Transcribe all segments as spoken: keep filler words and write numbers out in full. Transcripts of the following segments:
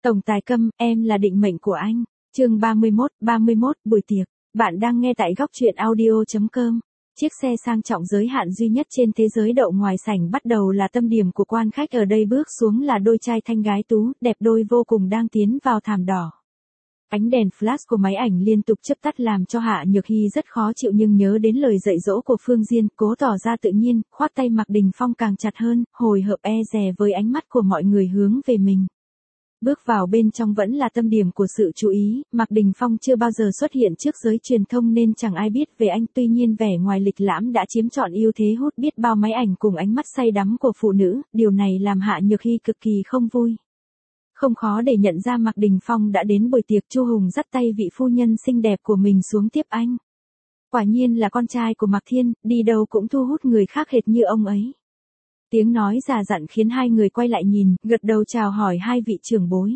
Tổng tài Câm, em là định mệnh của anh. Chương ba mươi mốt, ba mươi mốt, buổi tiệc. Bạn đang nghe tại góc truyện audio chấm com. Chiếc xe sang trọng giới hạn duy nhất trên thế giới đậu ngoài sảnh bắt đầu là tâm điểm của quan khách, ở đây bước xuống là đôi trai thanh gái tú, đẹp đôi vô cùng đang tiến vào thảm đỏ. Ánh đèn flash của máy ảnh liên tục chớp tắt làm cho Hạ Nhược Hy rất khó chịu, nhưng nhớ đến lời dạy dỗ của Phương Diên, cố tỏ ra tự nhiên, khoác tay Mạc Đình Phong càng chặt hơn, hồi hộp e dè với ánh mắt của mọi người hướng về mình. Bước vào bên trong vẫn là tâm điểm của sự chú ý, Mạc Đình Phong chưa bao giờ xuất hiện trước giới truyền thông nên chẳng ai biết về anh, tuy nhiên vẻ ngoài lịch lãm đã chiếm trọn ưu thế hút biết bao máy ảnh cùng ánh mắt say đắm của phụ nữ, điều này làm Hạ Nhược Hy cực kỳ không vui. Không khó để nhận ra Mạc Đình Phong đã đến buổi tiệc, Chu Hùng dắt tay vị phu nhân xinh đẹp của mình xuống tiếp anh. Quả nhiên là con trai của Mạc Thiên, đi đâu cũng thu hút người khác hệt như ông ấy. Tiếng nói già dặn khiến hai người quay lại nhìn, gật đầu chào hỏi hai vị trưởng bối.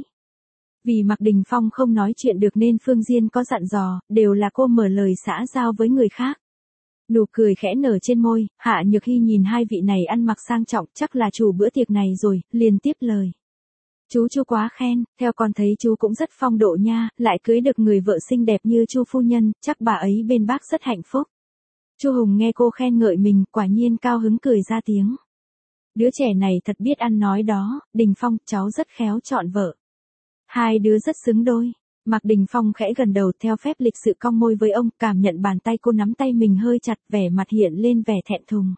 Vì Mạc Đình Phong không nói chuyện được nên Phương Diên có dặn dò, đều là cô mở lời xã giao với người khác. Nụ cười khẽ nở trên môi, Hạ Nhược Hy nhìn hai vị này ăn mặc sang trọng, chắc là chủ bữa tiệc này rồi, liền tiếp lời. Chú Chu quá khen, theo con thấy chú cũng rất phong độ nha, lại cưới được người vợ xinh đẹp như Chu phu nhân, chắc bà ấy bên bác rất hạnh phúc. Chu Hùng nghe cô khen ngợi mình, quả nhiên cao hứng cười ra tiếng. Đứa trẻ này thật biết ăn nói đó, Đình Phong, cháu rất khéo chọn vợ. Hai đứa rất xứng đôi. Mạc Đình Phong khẽ gần đầu theo phép lịch sự cong môi với ông, cảm nhận bàn tay cô nắm tay mình hơi chặt, vẻ mặt hiện lên vẻ thẹn thùng.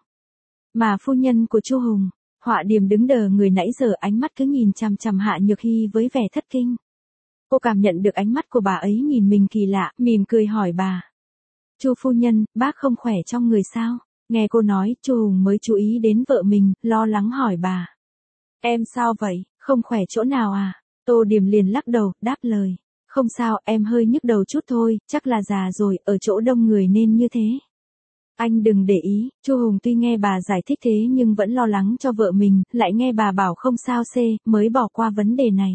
Mà phu nhân của Chu Hùng, Họa Điềm đứng đờ người nãy giờ, ánh mắt cứ nhìn chằm chằm Hạ Nhược Hy với vẻ thất kinh. Cô cảm nhận được ánh mắt của bà ấy nhìn mình kỳ lạ, mỉm cười hỏi bà. Chu phu nhân, bác không khỏe trong người sao? Nghe cô nói, Chu Hùng mới chú ý đến vợ mình, lo lắng hỏi bà. Em sao vậy, không khỏe chỗ nào à? Tô Điềm liền lắc đầu, đáp lời. Không sao, em hơi nhức đầu chút thôi, chắc là già rồi, ở chỗ đông người nên như thế. Anh đừng để ý, Chu Hùng tuy nghe bà giải thích thế nhưng vẫn lo lắng cho vợ mình, lại nghe bà bảo không sao xê, mới bỏ qua vấn đề này.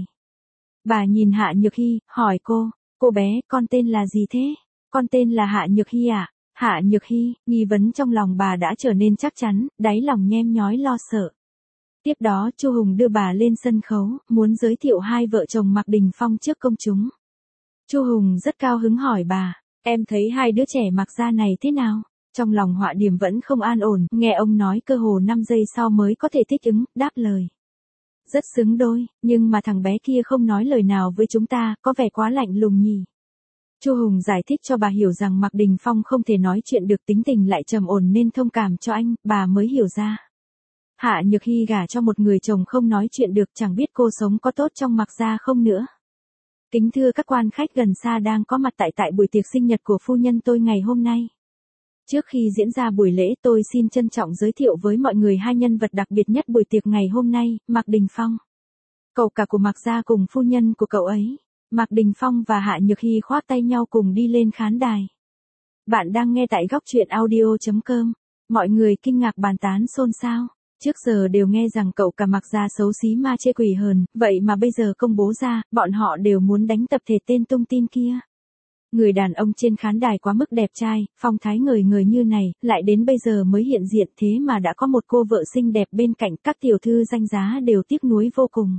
Bà nhìn Hạ Nhược Hy, hỏi cô, cô bé, con tên là gì thế? Con tên là Hạ Nhược Hy à? Hạ Nhược Hy, nghi vấn trong lòng bà đã trở nên chắc chắn, đáy lòng nhem nhói lo sợ. Tiếp đó Chu Hùng đưa bà lên sân khấu, muốn giới thiệu hai vợ chồng Mạc Đình Phong trước công chúng. Chu Hùng rất cao hứng hỏi bà, em thấy hai đứa trẻ Mạc gia này thế nào? Trong lòng Họa Điềm vẫn không an ổn, nghe ông nói cơ hồ năm giây sau mới có thể thích ứng, đáp lời. Rất xứng đôi, nhưng mà thằng bé kia không nói lời nào với chúng ta, có vẻ quá lạnh lùng nhỉ. Chu Hùng giải thích cho bà hiểu rằng Mạc Đình Phong không thể nói chuyện được, tính tình lại trầm ổn nên thông cảm cho anh, bà mới hiểu ra. Hạ Nhược Hy gả cho một người chồng không nói chuyện được, chẳng biết cô sống có tốt trong Mạc gia không nữa. Kính thưa các quan khách gần xa đang có mặt tại tại buổi tiệc sinh nhật của phu nhân tôi ngày hôm nay. Trước khi diễn ra buổi lễ, tôi xin trân trọng giới thiệu với mọi người hai nhân vật đặc biệt nhất buổi tiệc ngày hôm nay, Mạc Đình Phong. Cậu cả của Mạc gia cùng phu nhân của cậu ấy. Mạc Đình Phong và Hạ Nhược Hy khoác tay nhau cùng đi lên khán đài. Bạn đang nghe tại góc truyện audio chấm com. Mọi người kinh ngạc bàn tán xôn xao. Trước giờ đều nghe rằng cậu cả Mạc gia xấu xí ma chê quỷ hờn, vậy mà bây giờ công bố ra, bọn họ đều muốn đánh tập thể tên tung tin kia. Người đàn ông trên khán đài quá mức đẹp trai, phong thái ngời ngời như này, lại đến bây giờ mới hiện diện, thế mà đã có một cô vợ xinh đẹp bên cạnh, các tiểu thư danh giá đều tiếc nuối vô cùng.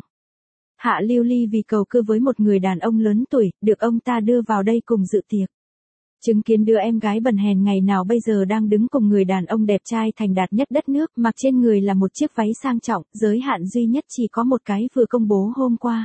Hạ Lưu Ly vì cầu cưa với một người đàn ông lớn tuổi, được ông ta đưa vào đây cùng dự tiệc. Chứng kiến đứa em gái bần hèn ngày nào bây giờ đang đứng cùng người đàn ông đẹp trai thành đạt nhất đất nước, mặc trên người là một chiếc váy sang trọng, giới hạn duy nhất chỉ có một cái vừa công bố hôm qua.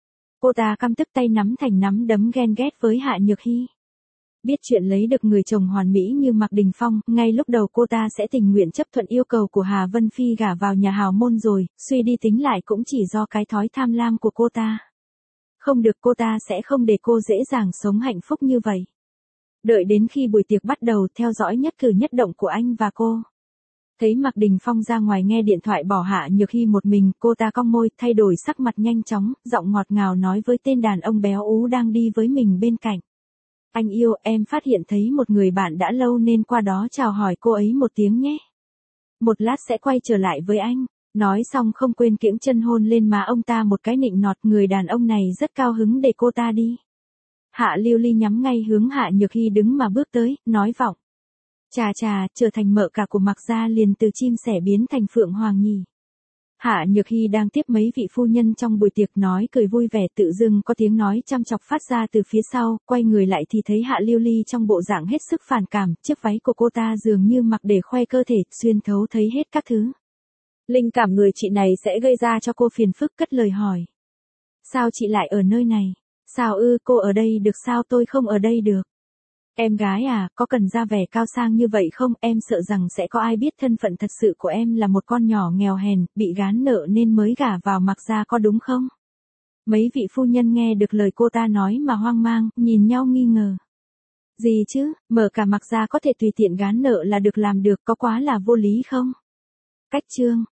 Cô ta căm tức tay nắm thành nắm đấm ghen ghét với Hạ Nhược Hy. Biết chuyện lấy được người chồng hoàn mỹ như Mạc Đình Phong, ngay lúc đầu cô ta sẽ tình nguyện chấp thuận yêu cầu của Hà Vân Phi gả vào nhà hào môn rồi, suy đi tính lại cũng chỉ do cái thói tham lam của cô ta. Không được, cô ta sẽ không để cô dễ dàng sống hạnh phúc như vậy. Đợi đến khi buổi tiệc bắt đầu, theo dõi nhất cử nhất động của anh và cô. Thấy Mạc Đình Phong ra ngoài nghe điện thoại bỏ Hạ Nhược Hy một mình, cô ta cong môi, thay đổi sắc mặt nhanh chóng, giọng ngọt ngào nói với tên đàn ông béo ú đang đi với mình bên cạnh. Anh yêu, em phát hiện thấy một người bạn đã lâu nên qua đó chào hỏi cô ấy một tiếng nhé. Một lát sẽ quay trở lại với anh. Nói xong không quên kiễng chân hôn lên má ông ta một cái nịnh nọt, người đàn ông này rất cao hứng để cô ta đi. Hạ Lưu Ly nhắm ngay hướng Hạ Nhược Hy đứng mà bước tới, nói vọng. Chà chà, trở thành mợ cả của Mạc gia liền từ chim sẻ biến thành phượng hoàng nhỉ. Hạ Nhược Hy đang tiếp mấy vị phu nhân trong buổi tiệc nói cười vui vẻ, tự dưng có tiếng nói chăm chọc phát ra từ phía sau, quay người lại thì thấy Hạ Lưu Ly trong bộ dạng hết sức phản cảm, chiếc váy của cô ta dường như mặc để khoe cơ thể, xuyên thấu thấy hết các thứ. Linh cảm người chị này sẽ gây ra cho cô phiền phức, cất lời hỏi. Sao chị lại ở nơi này? Sao ư, cô ở đây được sao tôi không ở đây được? Em gái à, có cần ra vẻ cao sang như vậy không? Em sợ rằng sẽ có ai biết thân phận thật sự của em là một con nhỏ nghèo hèn, bị gán nợ nên mới gả vào Mạc gia, có đúng không? Mấy vị phu nhân nghe được lời cô ta nói mà hoang mang, nhìn nhau nghi ngờ. Gì chứ, mở cả Mạc gia có thể tùy tiện gán nợ là được làm được, có quá là vô lý không? Cách chương